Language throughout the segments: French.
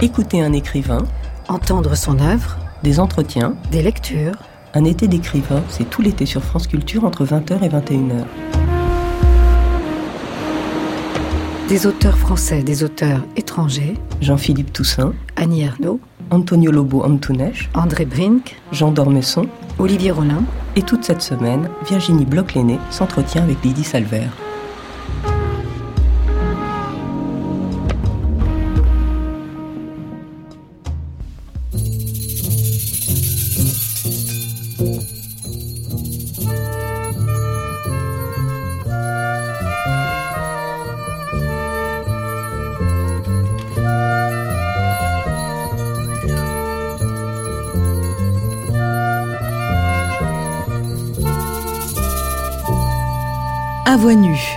Écouter un écrivain, entendre son œuvre, des entretiens, des lectures. Un été d'écrivain, c'est tout l'été sur France Culture entre 20h et 21h. Des auteurs français, des auteurs étrangers. Jean-Philippe Toussaint, Annie Ernaux, Antonio Lobo Antunes, André Brink, Jean d'Ormesson, Olivier Rollin. Et toute cette semaine, Virginie Bloch-Lenné s'entretient avec Lydie Salver. À voix nue.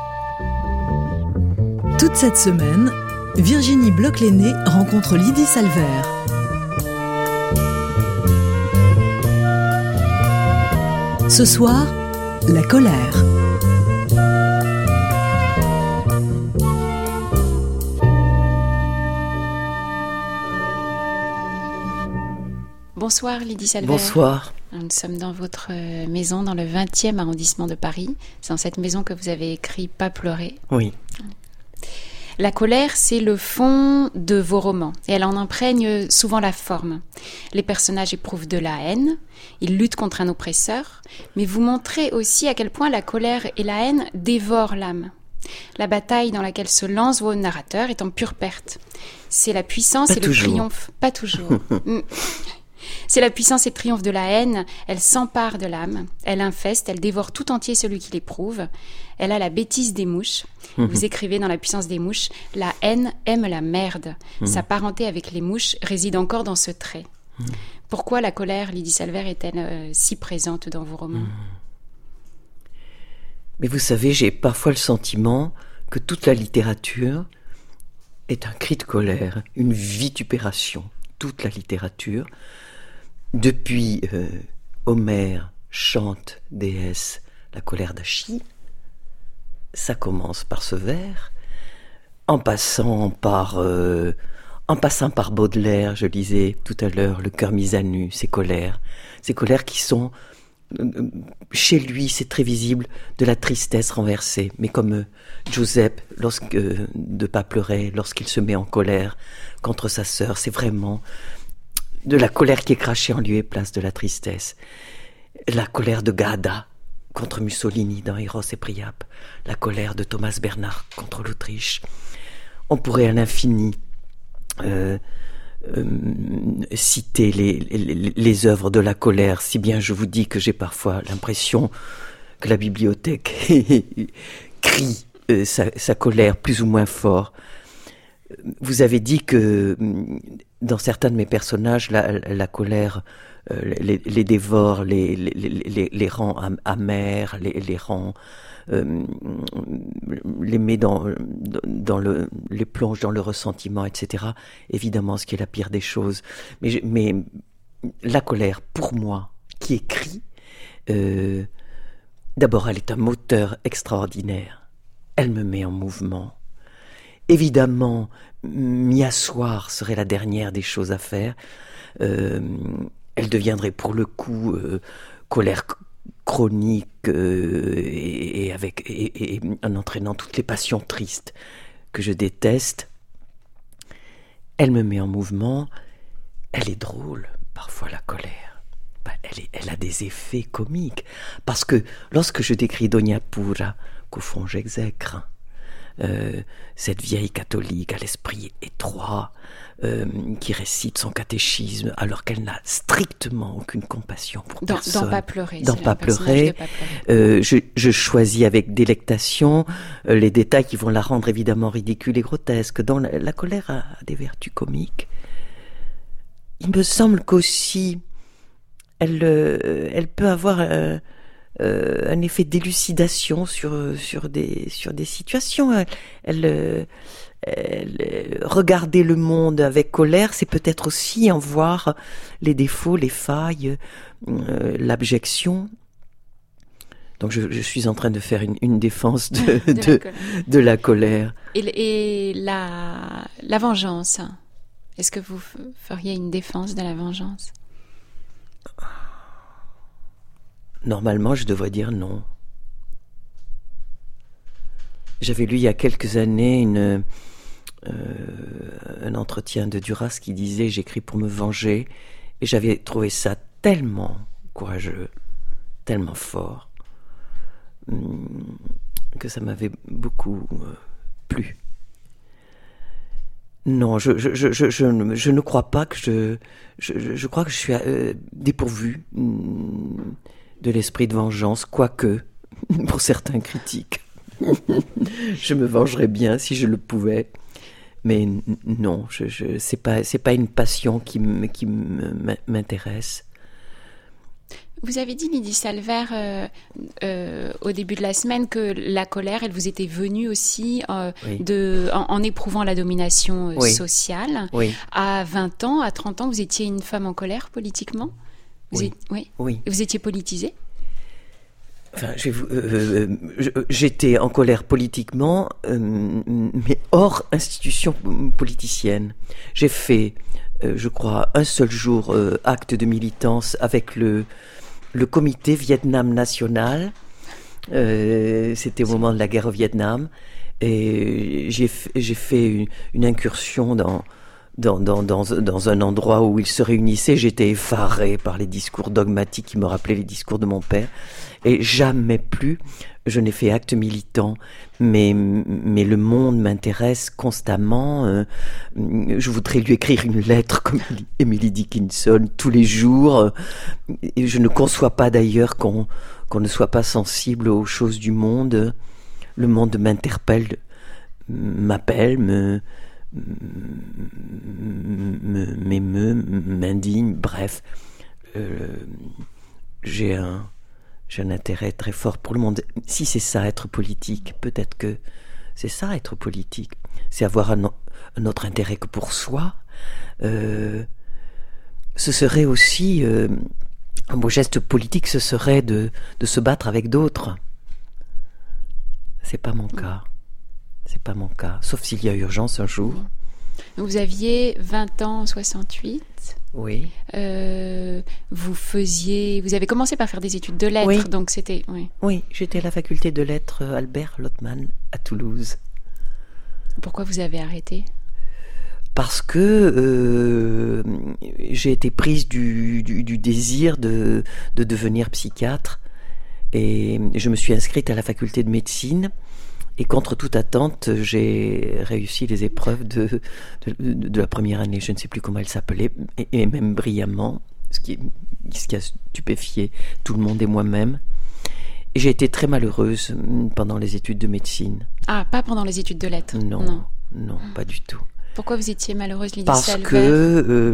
Toute cette semaine, Virginie Bloch-Lenné rencontre Lydie Salver. Ce soir, la colère. Bonsoir Lydie Salver. Bonsoir. Nous sommes dans votre maison dans le 20e arrondissement de Paris. C'est dans cette maison que vous avez écrit « Pas pleurer ». Oui. La colère, c'est le fond de vos romans et elle en imprègne souvent la forme. Les personnages éprouvent de la haine, ils luttent contre un oppresseur, mais vous montrez aussi à quel point la colère et la haine dévorent l'âme. La bataille dans laquelle se lancent vos narrateurs est en pure perte. C'est la puissance et le triomphe. Pas toujours. C'est la puissance et le triomphe de la haine, elle s'empare de l'âme, elle infeste, elle dévore tout entier celui qui l'éprouve, elle a la bêtise des mouches. Vous écrivez dans La puissance des mouches, la haine aime la merde. Sa parenté avec les mouches réside encore dans ce trait. Pourquoi la colère, Lydie Salver, est-elle si présente dans vos romans ? Mais vous savez, j'ai parfois le sentiment que toute la littérature est un cri de colère, une vitupération. Toute la littérature. Depuis Homère chante déesse la colère d'Achille, ça commence par ce vers, en passant par Baudelaire, je lisais tout à l'heure, le cœur mis à nu, ces colères qui sont, chez lui c'est très visible, de la tristesse renversée, mais comme Giuseppe, de Pas pleurer, lorsqu'il se met en colère contre sa sœur, c'est vraiment de la colère qui est crachée en lieu et place de la tristesse. La colère de Gadda contre Mussolini dans Héros et Priape. La colère de Thomas Bernhard contre l'Autriche. On pourrait à l'infini citer les œuvres de la colère, si bien je vous dis que j'ai parfois l'impression que la bibliothèque crie sa colère plus ou moins fort. Vous avez dit que dans certains de mes personnages, la colère les dévore, les rend amers, les rend, les met les plonge dans le ressentiment, etc. Évidemment, ce qui est la pire des choses. Mais la colère, pour moi, qui écrit, d'abord, elle est un moteur extraordinaire. Elle me met en mouvement. Évidemment, m'y asseoir serait la dernière des choses à faire. Elle deviendrait pour le coup colère chronique et en entraînant toutes les passions tristes que je déteste. Elle me met en mouvement. Elle est drôle, parfois la colère. Elle a des effets comiques. Parce que lorsque je décris Dona Pura, qu'au fond j'exècre, cette vieille catholique à l'esprit étroit qui récite son catéchisme alors qu'elle n'a strictement aucune compassion pour personne. Dans Pas pleurer. Dans Pas pleurer. Je choisis avec délectation les détails qui vont la rendre évidemment ridicule et grotesque. Dans la colère a des vertus comiques. Il me semble qu'aussi elle peut avoir un effet d'élucidation sur des situations. Regarder le monde avec colère, c'est peut-être aussi en voir les défauts, les failles, l'abjection. Donc je suis en train de faire une défense de la colère. Et la vengeance, Est-ce que vous feriez une défense de la vengeance? Normalement, je devrais dire non. J'avais lu il y a quelques années un entretien de Duras qui disait « J'écris pour me venger ». Et j'avais trouvé ça tellement courageux, tellement fort, que ça m'avait beaucoup plu. Non, je ne crois pas que je crois que je suis dépourvu de l'esprit de vengeance, quoique, pour certains critiques, je me vengerais bien si je le pouvais. Mais non, c'est pas une passion qui m'intéresse. Vous avez dit, Lydie Salvert, au début de la semaine, que la colère, elle vous était venue aussi en éprouvant la domination sociale. Oui. À 20 ans, à 30 ans, vous étiez une femme en colère politiquement? Oui. Vous étiez politisée? Enfin, j'étais en colère politiquement, mais hors institution politicienne. J'ai fait, je crois, un seul jour acte de militance avec le comité Vietnam national. C'était au moment de la guerre au Vietnam. Et j'ai fait une incursion dans un endroit où ils se réunissaient. J'étais effaré par les discours dogmatiques qui me rappelaient les discours de mon père. Et jamais plus je n'ai fait acte militant, mais le monde m'intéresse constamment. Je voudrais lui écrire une lettre comme Emily Dickinson tous les jours. Et je ne conçois pas d'ailleurs qu'on ne soit pas sensible aux choses du monde. Le monde m'interpelle, m'appelle, m'émeut, m'indigne, bref. J'ai un intérêt très fort pour le monde. Si c'est ça, être politique, peut-être que c'est ça, être politique. C'est avoir un autre intérêt que pour soi. Ce serait aussi... un beau geste politique, ce serait de se battre avec d'autres. C'est pas mon cas. C'est pas mon cas. Sauf s'il y a urgence un jour. Vous aviez 20 ans en 68. Oui. Vous avez commencé par faire des études de lettres, oui. Donc c'était... Oui, j'étais à la faculté de lettres Albert Lottmann à Toulouse. Pourquoi vous avez arrêté ? Parce que j'ai été prise du désir de devenir psychiatre et je me suis inscrite à la faculté de médecine. Et contre toute attente, j'ai réussi les épreuves de la première année. Je ne sais plus comment elles s'appelaient, et même brillamment, ce qui a stupéfié tout le monde et moi-même. Et j'ai été très malheureuse pendant les études de médecine. Ah, pas pendant les études de lettres ? Non, pas du tout. Pourquoi vous étiez malheureuse, Lydie Salvert ?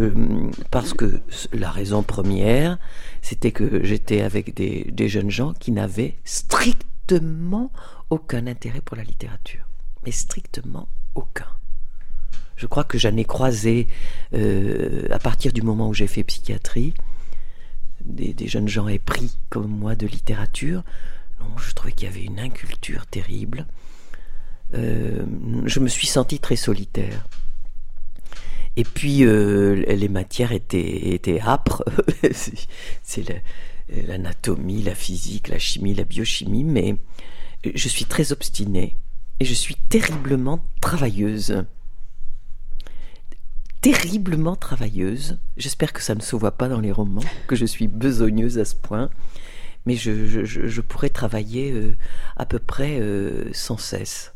Parce que la raison première, c'était que j'étais avec des jeunes gens qui n'avaient strictement aucun intérêt pour la littérature, mais strictement aucun. Je crois que j'en ai croisé à partir du moment où j'ai fait psychiatrie, des jeunes gens épris comme moi de littérature. Non, je trouvais qu'il y avait une inculture terrible. Je me suis sentie très solitaire. Et puis les matières étaient âpres. C'est l'anatomie, la physique, la chimie, la biochimie, mais je suis très obstinée et je suis terriblement travailleuse. Terriblement travailleuse. J'espère que ça ne se voit pas dans les romans, que je suis besogneuse à ce point, mais je pourrais travailler à peu près sans cesse.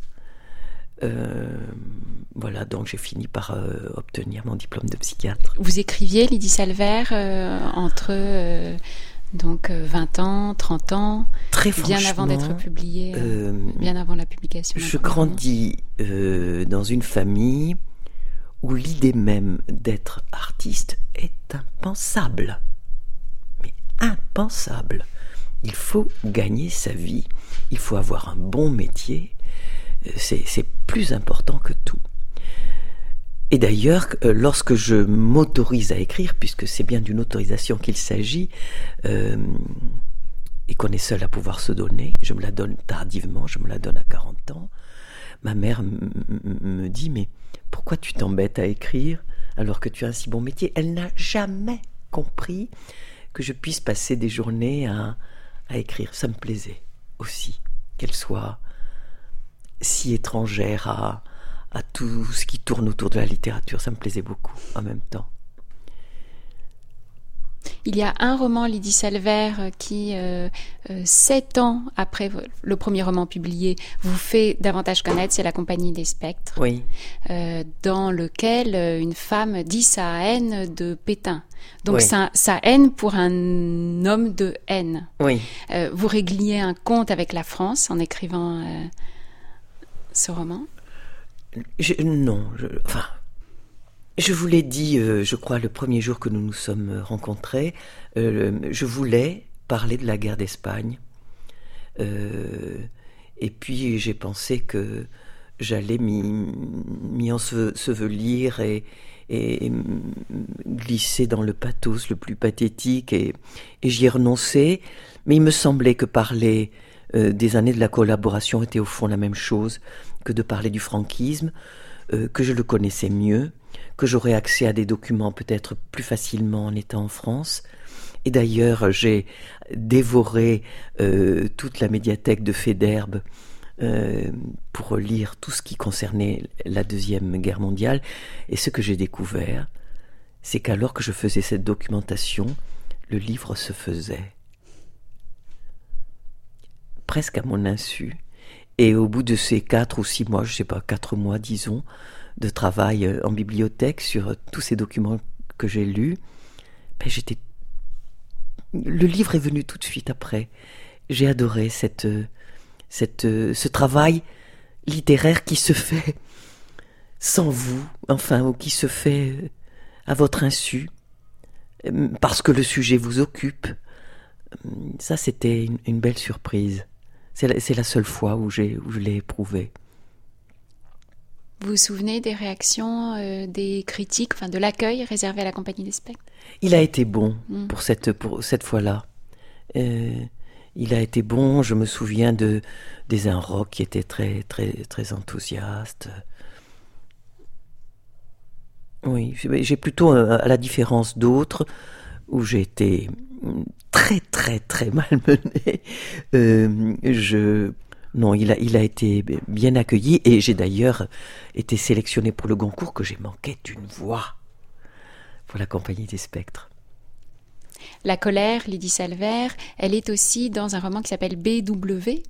Voilà, donc j'ai fini par obtenir mon diplôme de psychiatre. Vous écriviez, Lydie Salvert, entre... Donc 20 ans, 30 ans, très bien avant d'être publié, bien avant la publication. Je grandis dans une famille où l'idée même d'être artiste est impensable. Mais impensable. Il faut gagner sa vie, il faut avoir un bon métier, c'est plus important que tout. Et d'ailleurs, lorsque je m'autorise à écrire, puisque c'est bien d'une autorisation qu'il s'agit, et qu'on est seul à pouvoir se donner, je me la donne tardivement, je me la donne à 40 ans, ma mère me dit « Mais pourquoi tu t'embêtes à écrire alors que tu as un si bon métier. Elle n'a jamais compris que je puisse passer des journées à écrire. Ça me plaisait aussi, qu'elle soit si étrangère à tout ce qui tourne autour de la littérature. Ça me plaisait beaucoup en même temps. Il y a un roman, Lydie Salvert, qui, 7 ans après le premier roman publié, vous fait davantage connaître, c'est La Compagnie des Spectres, Oui. Dans lequel une femme dit sa haine de Pétain. Donc Oui. sa haine pour un homme de haine. Oui. Vous régliez un compte avec la France en écrivant ce roman? Je vous l'ai dit, je crois, le premier jour que nous nous sommes rencontrés, je voulais parler de la guerre d'Espagne. Et puis j'ai pensé que j'allais m'y ensevelir et glisser dans le pathos le plus pathétique, et j'y ai renoncé. Mais il me semblait que parler des années de la collaboration était au fond la même chose que de parler du franquisme, que je le connaissais mieux, que j'aurais accès à des documents peut-être plus facilement en étant en France. Et d'ailleurs, j'ai dévoré toute la médiathèque de Faidherbe pour lire tout ce qui concernait la Deuxième Guerre mondiale. Et ce que j'ai découvert, c'est qu'alors que je faisais cette documentation, le livre se faisait. Presque à mon insu. Et au bout de ces 4 ou 6 mois, je ne sais pas, 4 mois disons, de travail en bibliothèque sur tous ces documents que j'ai lus, le livre est venu tout de suite après. J'ai adoré ce travail littéraire qui se fait sans vous, enfin, ou qui se fait à votre insu, parce que le sujet vous occupe. Ça, c'était une belle surprise. C'est la seule fois où je l'ai éprouvé. Vous vous souvenez des réactions, des critiques, enfin de l'accueil réservé à La Compagnie des Spectres? Il a été bon pour cette fois-là. Il a été bon. Je me souviens des Inrocks qui étaient très, très, très enthousiastes. Oui, j'ai plutôt, à la différence d'autres, où j'ai été très, très, très malmené. Non, il a été bien accueilli, et j'ai d'ailleurs été sélectionné pour le Goncourt, que j'ai manqué d'une voix pour La Compagnie des Spectres. La colère, Lydie Salvert, elle est aussi dans un roman qui s'appelle B.W.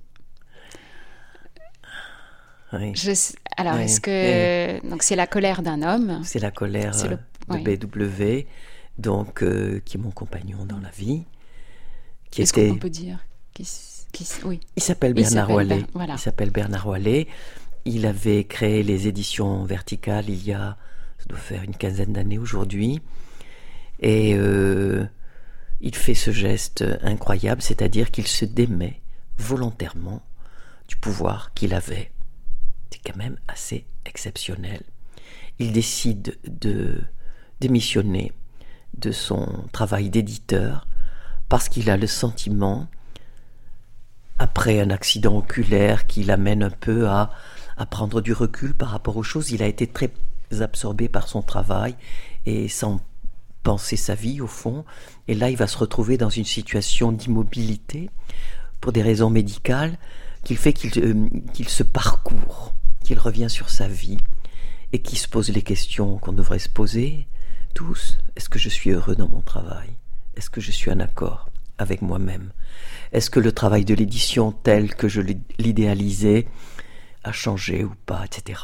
Oui. Alors, oui. Est-ce que... Donc, c'est la colère d'un homme. C'est la colère de B.W., donc, qui est mon compagnon dans la vie. Qu'est-ce qu'on peut dire? Oui. Il s'appelle Bernard Wallet. Voilà. Il s'appelle Bernard Wallet. Il avait créé les éditions Verticales il y a, ça doit faire une 15aine d'années aujourd'hui. Et il fait ce geste incroyable, c'est-à-dire qu'il se démet volontairement du pouvoir qu'il avait. C'est quand même assez exceptionnel. Il décide de démissionner de son travail d'éditeur parce qu'il a le sentiment, après un accident oculaire qui l'amène un peu à prendre du recul par rapport aux choses, il a été très absorbé par son travail et sans penser sa vie au fond. Et là, il va se retrouver dans une situation d'immobilité pour des raisons médicales qui fait qu'il se parcourt, qu'il revient sur sa vie et qu'il se pose les questions qu'on devrait se poser tous. Est-ce que je suis heureux dans mon travail? Est-ce que je suis en accord avec moi-même? Est-ce que le travail de l'édition tel que je l'idéalisais a changé ou pas, etc.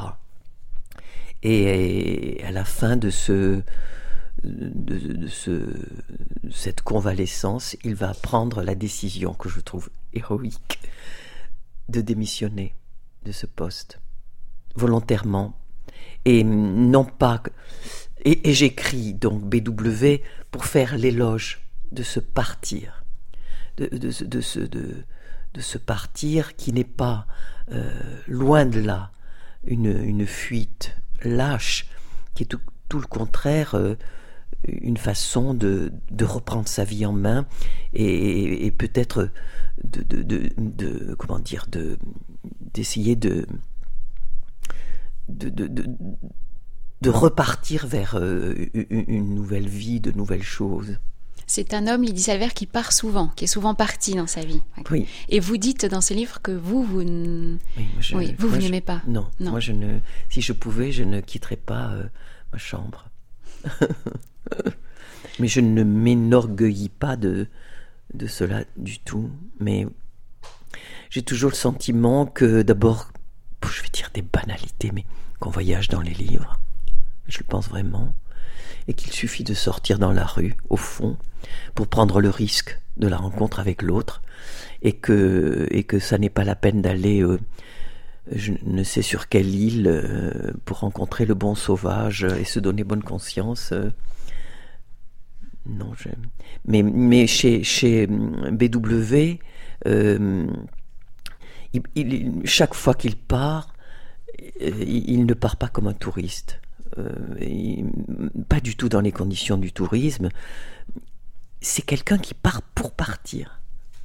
Et à la fin de cette convalescence, il va prendre la décision que je trouve héroïque de démissionner de ce poste, volontairement. Et non pas... Et j'écris donc BW pour faire l'éloge de ce partir, de ce partir qui n'est pas, loin de là, une fuite lâche, qui est tout le contraire, une façon de reprendre sa vie en main et peut-être d'essayer repartir vers une nouvelle vie, de nouvelles choses. C'est un homme, Lydie Salvert, qui part souvent, qui est souvent parti dans sa vie. Oui. Et vous dites dans ce livre que vous n'aimez pas. Non. Moi, si je pouvais, je ne quitterais pas ma chambre. Mais je ne m'énorgueillis pas de cela du tout. Mais j'ai toujours le sentiment que, d'abord, je vais dire des banalités, mais qu'on voyage dans les livres. Je le pense vraiment. Et qu'il suffit de sortir dans la rue, au fond, pour prendre le risque de la rencontre avec l'autre, et que ça n'est pas la peine d'aller je ne sais sur quelle île pour rencontrer le bon sauvage et se donner bonne conscience. Non, mais chez BW, chaque fois qu'il part, il ne part pas comme un touriste. Pas du tout dans les conditions du tourisme. C'est quelqu'un qui part pour partir.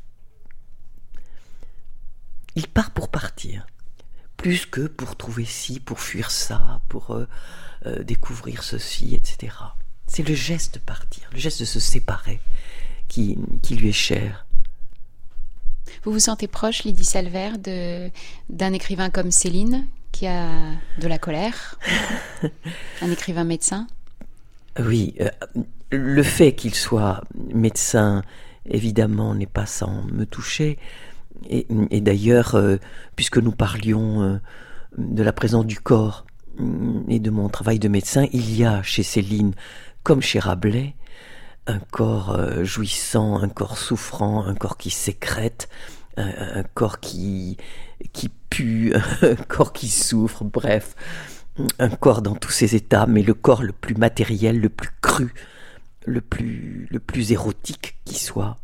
Il part pour partir, plus que pour trouver ci, pour fuir ça, pour découvrir ceci, etc. C'est le geste de partir, le geste de se séparer qui lui est cher. Vous vous sentez proche, Lydie Salvert, d'un écrivain comme Céline, qui a de la colère, un écrivain médecin? Oui, le fait qu'il soit médecin, évidemment, n'est pas sans me toucher. Et d'ailleurs, puisque nous parlions de la présence du corps et de mon travail de médecin, il y a chez Céline, comme chez Rabelais, un corps jouissant, un corps souffrant, un corps qui sécrète, un corps qui pue, un corps qui souffre, bref, un corps dans tous ses états, mais le corps le plus matériel, le plus cru, le plus érotique qui soit.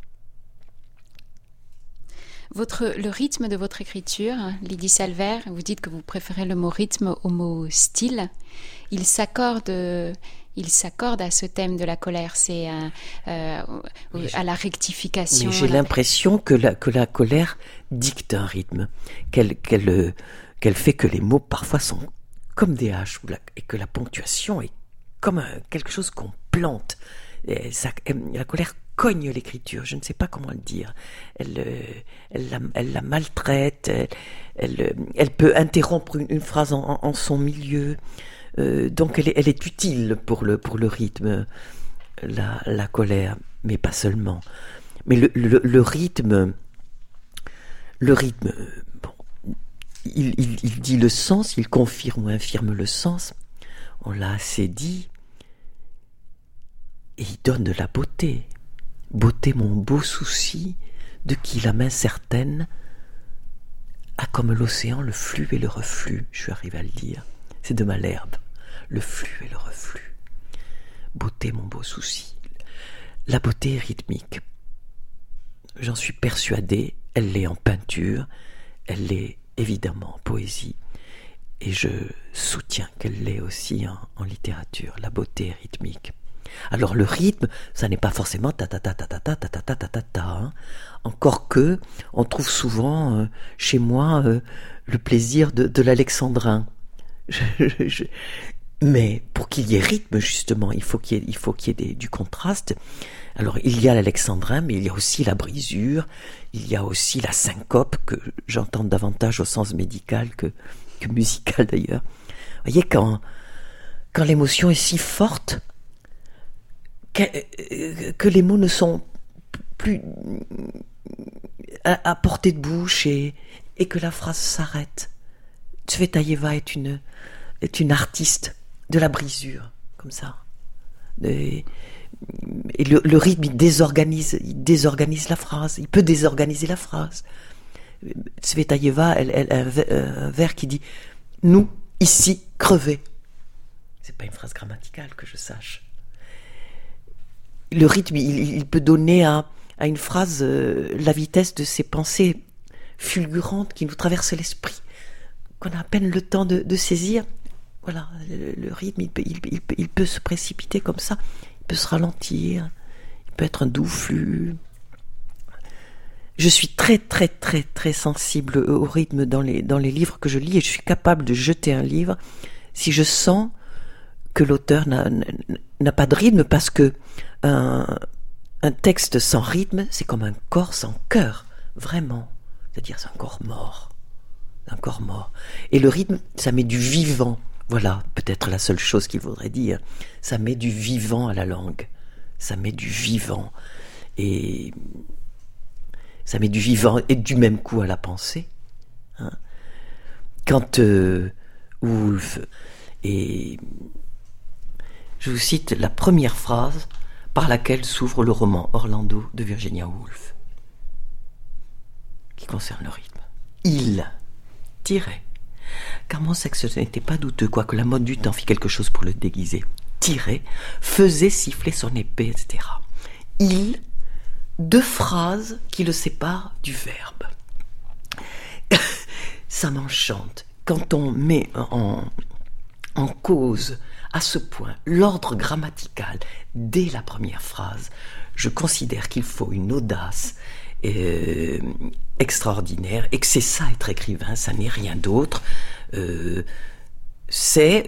Le rythme de votre écriture, Lydie Salvert, vous dites que vous préférez le mot rythme au mot style. Il s'accorde à ce thème de la colère, c'est à la rectification. Mais j'ai l'impression que la colère dicte un rythme, qu'elle fait que les mots parfois sont comme des haches, et que la ponctuation est comme quelque chose qu'on plante. La colère cogne l'écriture, je ne sais pas comment le dire. Elle la maltraite, elle peut interrompre une phrase en son milieu. Donc elle est utile pour le rythme, la colère, mais pas seulement. Mais le rythme, bon, il dit le sens, il confirme ou infirme le sens, on l'a assez dit, et il donne de la beauté. Beauté, mon beau souci, de qui la main certaine a comme l'océan le flux et le reflux. Je suis arrivé à le dire, c'est de Malherbe. Le flux et le reflux. Beauté, mon beau souci. La beauté est rythmique. J'en suis persuadé, elle l'est en peinture, elle l'est évidemment en poésie, et je soutiens qu'elle l'est aussi en littérature. La beauté est rythmique. Alors le rythme, ça n'est pas forcément ta. Encore que, on trouve souvent chez moi le plaisir de l'alexandrin. Mais pour qu'il y ait rythme, justement, il faut qu'il y ait du contraste. Alors, il y a l'alexandrin, mais il y a aussi la brisure, il y a aussi la syncope, que j'entends davantage au sens médical que musical d'ailleurs. Vous voyez, quand l'émotion est si forte, que les mots ne sont plus à portée de bouche et que la phrase s'arrête. Tsvetaeva est une artiste de la brisure, comme ça. Et le rythme, il désorganise la phrase. Il peut désorganiser la phrase. Tsvetaeva, elle a un vers qui dit « Nous, ici, crevés ». C'est pas une phrase grammaticale que je sache. Le rythme, il peut donner à une phrase la vitesse de ces pensées fulgurantes qui nous traversent l'esprit, qu'on a à peine le temps de saisir. Voilà, le rythme, il peut se précipiter comme ça, il peut se ralentir, il peut être un doux flux. Je suis très, très, très, très sensible au rythme dans les livres que je lis, et je suis capable de jeter un livre si je sens que l'auteur n'a pas de rythme, parce que un texte sans rythme, c'est comme un corps sans cœur, vraiment. C'est-à-dire, c'est un corps mort. Un corps mort. Et le rythme, ça met du vivant. Voilà, peut-être la seule chose qu'il voudrait dire. Ça met du vivant à la langue. Ça met du vivant. Et ça met du vivant et du même coup à la pensée. Hein. Quand Woolf, et je vous cite la première phrase par laquelle s'ouvre le roman Orlando de Virginia Woolf, qui concerne le rythme. Il tirait, car mon sexe n'était pas douteux, quoique la mode du temps fit quelque chose pour le déguiser. Tirait, faisait siffler son épée, etc. Il, deux phrases qui le séparent du verbe. Ça m'enchante. Quand on met en cause à ce point l'ordre grammatical dès la première phrase, je considère qu'il faut une audace extraordinaire, et que c'est ça être écrivain, ça n'est rien d'autre. C'est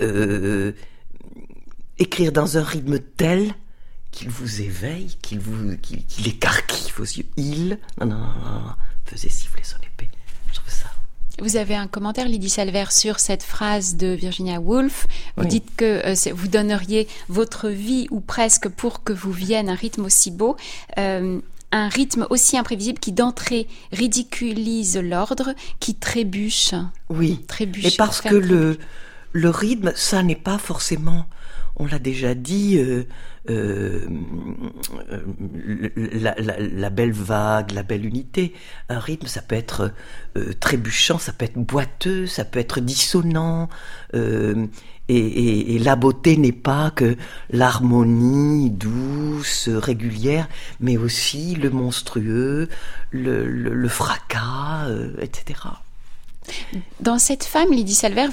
écrire dans un rythme tel qu'il vous éveille, qu'il écarquille vos yeux. Il faisait siffler son épée. Je trouve ça. Vous avez un commentaire, Lydie Salvert, sur cette phrase de Virginia Woolf. Vous dites que vous donneriez votre vie, ou presque, pour que vous vienne un rythme aussi beau. Un rythme aussi imprévisible qui d'entrée ridiculise l'ordre, qui trébuche. Oui, et parce que le rythme, ça n'est pas forcément, on l'a déjà dit, la belle vague, la belle unité. Un rythme, ça peut être trébuchant, ça peut être boiteux, ça peut être dissonant, et la beauté n'est pas que l'harmonie douce, régulière, mais aussi le monstrueux, le fracas, etc. Dans cette femme, Lydie Salvert,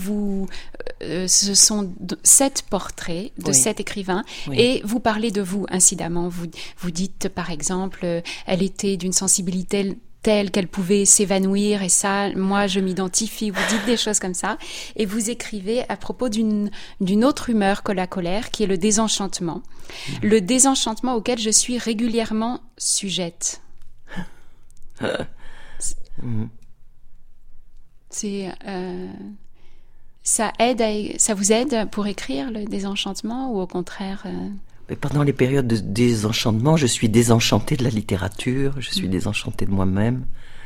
ce sont 7 portraits de 7 écrivains, et vous parlez de vous, incidemment. Vous dites, par exemple, elle était d'une sensibilité telle qu'elle pouvait s'évanouir, et ça, moi, je m'identifie. Vous dites des choses comme ça, et vous écrivez à propos d'une autre humeur que la colère, qui est le désenchantement. Le désenchantement auquel je suis régulièrement sujette. Ça vous aide pour écrire, le désenchantement, ou au contraire Mais pendant les périodes de désenchantement, je suis désenchantée de la littérature, je suis désenchantée de moi-même.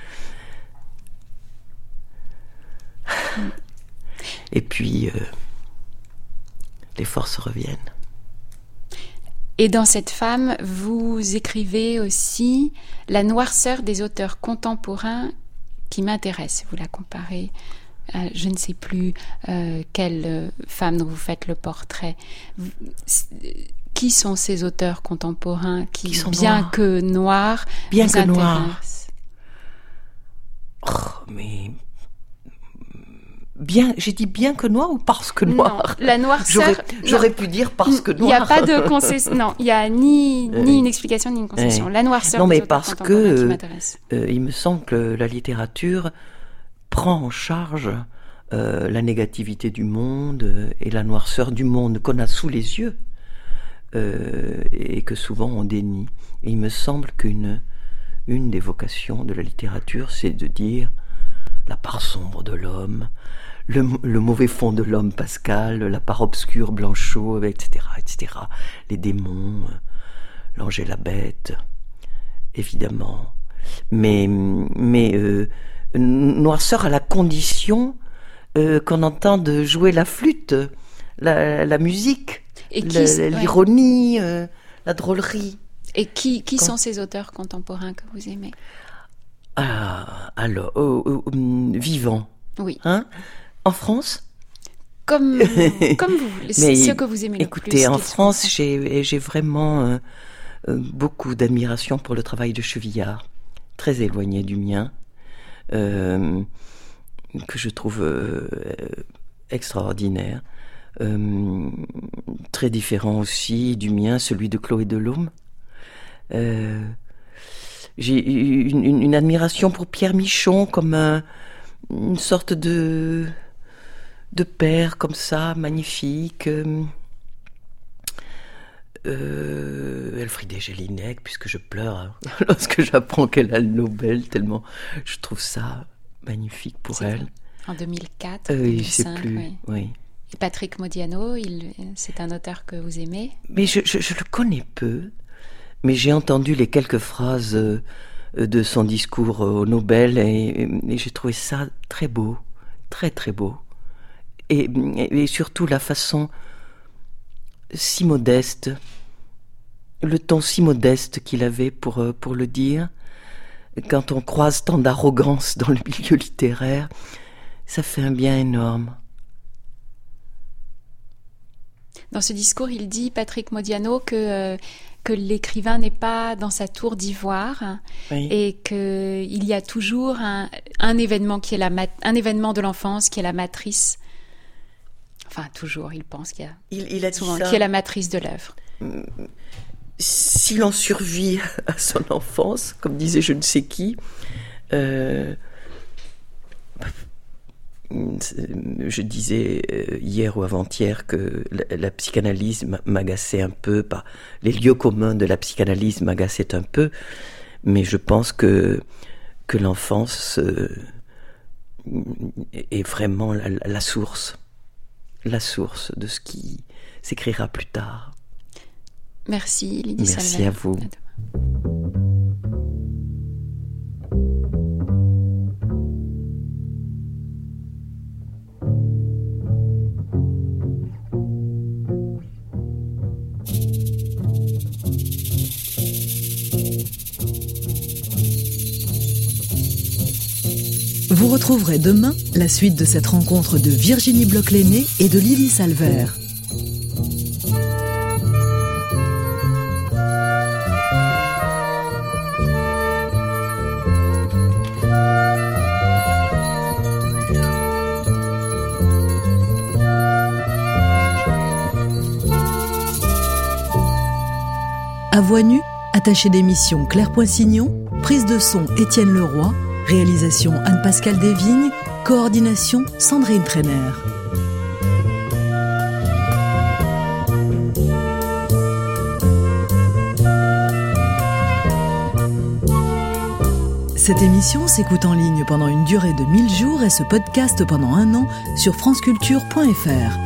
Et puis, les forces reviennent. Et dans cette femme, vous écrivez aussi la noirceur des auteurs contemporains qui m'intéresse. Vous la comparez à je ne sais plus quelle femme dont vous faites le portrait. Qui sont ces auteurs contemporains qui sont bien noirs. Que noirs, bien vous que intéressent? Oh, mais bien, j'ai dit bien que noir ou parce que noir? Non, la noirceur. J'aurais pu dire parce que noir. Il n'y a pas de concession. Non, il n'y a ni une explication ni une concession. La noirceur. Non, mais des parce que il me semble que la littérature prend en charge la négativité du monde et la noirceur du monde qu'on a sous les yeux, et que souvent on dénie. Et il me semble qu'une des vocations de la littérature, c'est de dire la part sombre de l'homme, le mauvais fond de l'homme, Pascal, la part obscure, Blanchot, etc., etc. Les démons, l'ange et la bête, évidemment. Mais noirceur à la condition qu'on entende jouer la flûte, la musique, l'ironie, la drôlerie. Et qui sont ces auteurs contemporains que vous aimez? Alors, vivants. Oui. Hein? En France? Comme vous, ce que vous aimez le plus. Écoutez, en France, j'ai vraiment beaucoup d'admiration pour le travail de Chevillard, très éloigné du mien, que je trouve extraordinaire. Très différent aussi du mien, celui de Chloé Delhomme. J'ai une admiration pour Pierre Michon comme une sorte de père comme ça, magnifique. Elfriede Jelinek, puisque je pleure hein, lorsque j'apprends qu'elle a le Nobel, tellement je trouve ça magnifique pour elle. Vrai. En 2004, oui, 2005, je sais plus. Oui. Et Patrick Modiano, c'est un auteur que vous aimez? Mais je le connais peu, mais j'ai entendu les quelques phrases de son discours au Nobel et j'ai trouvé ça très beau, très très beau. Et surtout la façon si modeste, le ton si modeste qu'il avait pour le dire. Quand on croise tant d'arrogance dans le milieu littéraire, ça fait un bien énorme. Dans ce discours, il dit, Patrick Modiano, que l'écrivain n'est pas dans sa tour d'ivoire, oui. Et qu'il y a toujours un événement qui est un événement de l'enfance qui est la matrice. Enfin, toujours, il pense qu'il y a, il a souvent, ça. Qui est la matrice de l'œuvre. Si l'on survit à son enfance, comme disait je ne sais qui, je disais hier ou avant-hier que la psychanalyse m'agaçait un peu, les lieux communs de la psychanalyse m'agaçaient un peu, mais je pense que l'enfance est vraiment la source de ce qui s'écrira plus tard. Merci Lydie Salver. Merci à vous. Vous retrouverez demain la suite de cette rencontre de Virginie Bloch-Lenné et de Lydie Salver. À voix nue, attaché d'émission Claire Poissignon, prise de son Étienne Leroy, réalisation Anne-Pascale Desvignes, coordination Sandrine Trainer. Cette émission s'écoute en ligne pendant une durée de 1000 jours et se podcast pendant 1 an sur franceculture.fr.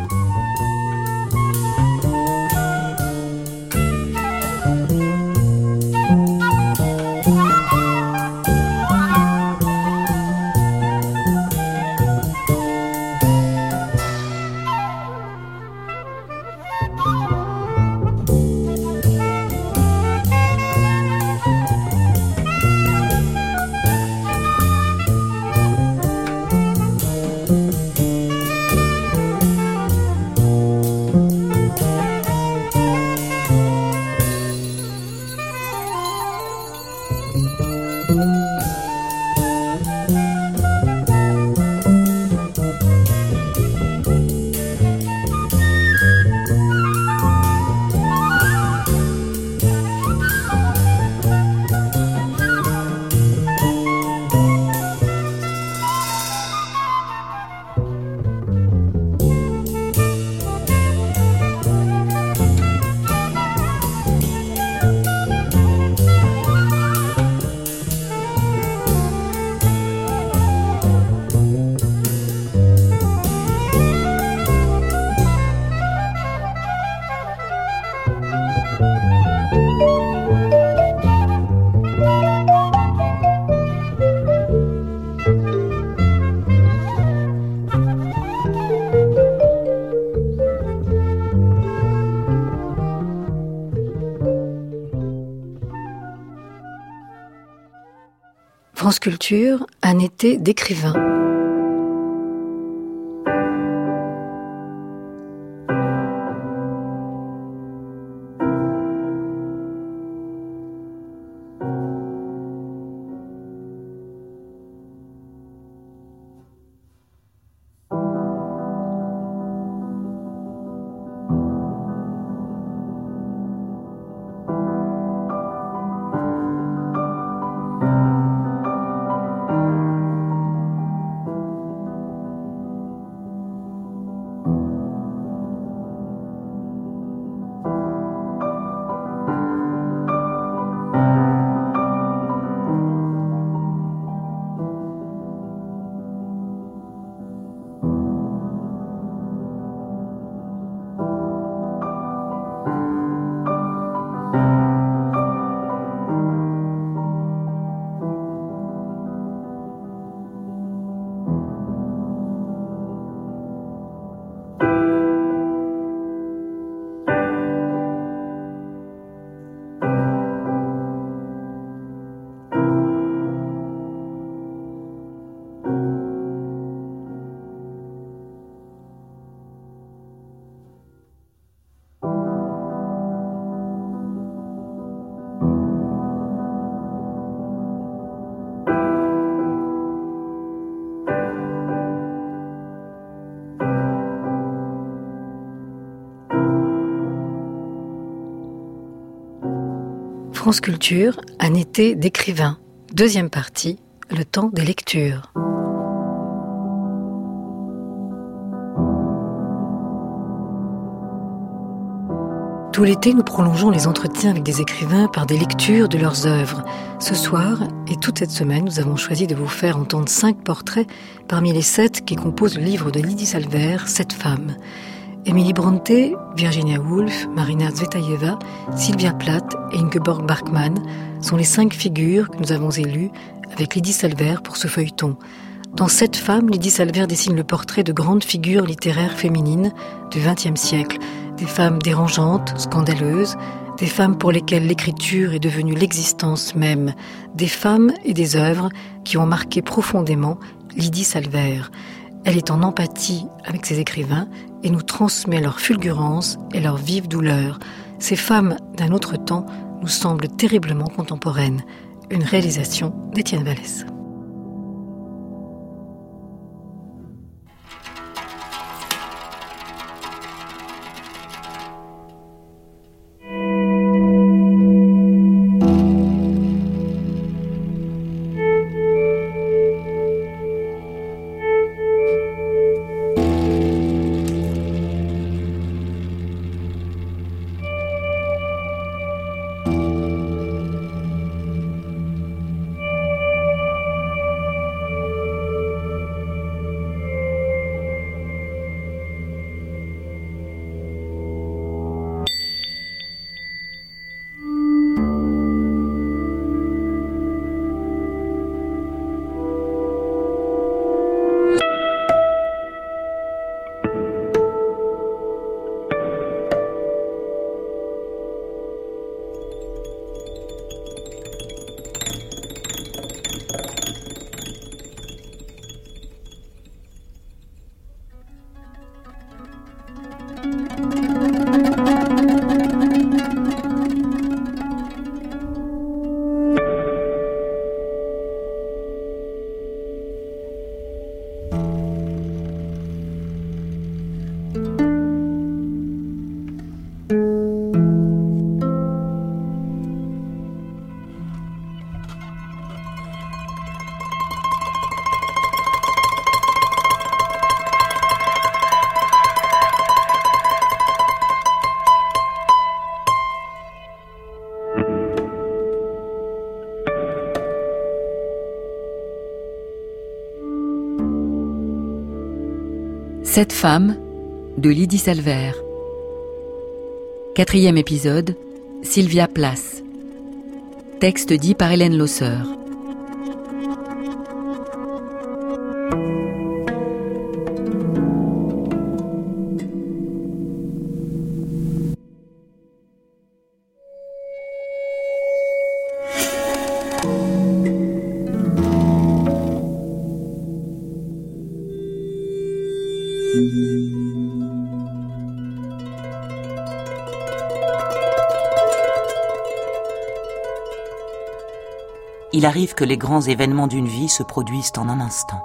France Culture, un été d'écrivain. France Culture, un été d'écrivains. Deuxième partie, le temps des lectures. Tout l'été, nous prolongeons les entretiens avec des écrivains par des lectures de leurs œuvres. Ce soir, et toute cette semaine, nous avons choisi de vous faire entendre 5 portraits parmi les 7 qui composent le livre de Lydie Salver, 7 femmes. Emily Brontë, Virginia Woolf, Marina Tsvetaeva, Sylvia Plath et Ingeborg Bachmann sont les 5 figures que nous avons élues avec Lydie Salver pour ce feuilleton. Dans 7 femmes, Lydie Salver dessine le portrait de grandes figures littéraires féminines du XXe siècle. Des femmes dérangeantes, scandaleuses, des femmes pour lesquelles l'écriture est devenue l'existence même, des femmes et des œuvres qui ont marqué profondément Lydie Salver. Elle est en empathie avec ses écrivains et nous transmet leur fulgurance et leur vive douleur. Ces femmes d'un autre temps nous semblent terriblement contemporaines. Une réalisation d'Étienne Vallès. Cette femme de Lydie Salver. 4e épisode, Sylvia Plath. Texte dit par Hélène Losseur. Il arrive que les grands événements d'une vie se produisent en un instant.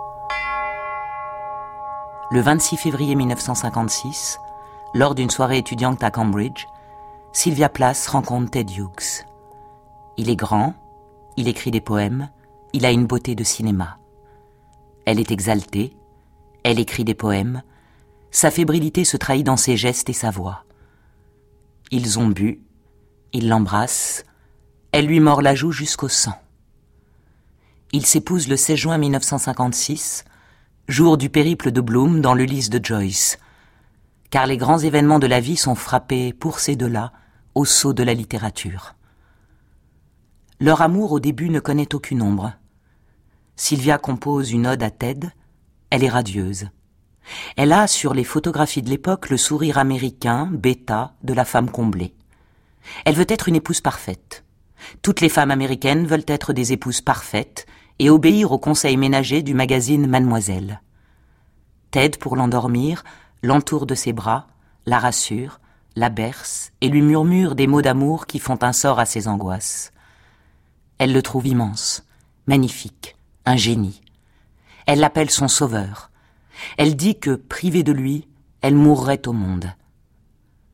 Le 26 février 1956, lors d'une soirée étudiante à Cambridge, Sylvia Plath rencontre Ted Hughes. Il est grand, il écrit des poèmes, il a une beauté de cinéma. Elle est exaltée, elle écrit des poèmes, sa fébrilité se trahit dans ses gestes et sa voix. Ils ont bu, il l'embrasse, elle lui mord la joue jusqu'au sang. Ils s'épousent le 16 juin 1956, jour du périple de Bloom dans l'Ulysse de Joyce, car les grands événements de la vie sont frappés pour ces deux-là au sceau de la littérature. Leur amour au début ne connaît aucune ombre. Sylvia compose une ode à Ted, elle est radieuse. Elle a, sur les photographies de l'époque, le sourire américain, bêta, de la femme comblée. Elle veut être une épouse parfaite. Toutes les femmes américaines veulent être des épouses parfaites et obéir aux conseils ménagers du magazine Mademoiselle. Ted, pour l'endormir, l'entoure de ses bras, la rassure, la berce et lui murmure des mots d'amour qui font un sort à ses angoisses. Elle le trouve immense, magnifique, un génie. Elle l'appelle son sauveur. Elle dit que, privée de lui, elle mourrait au monde.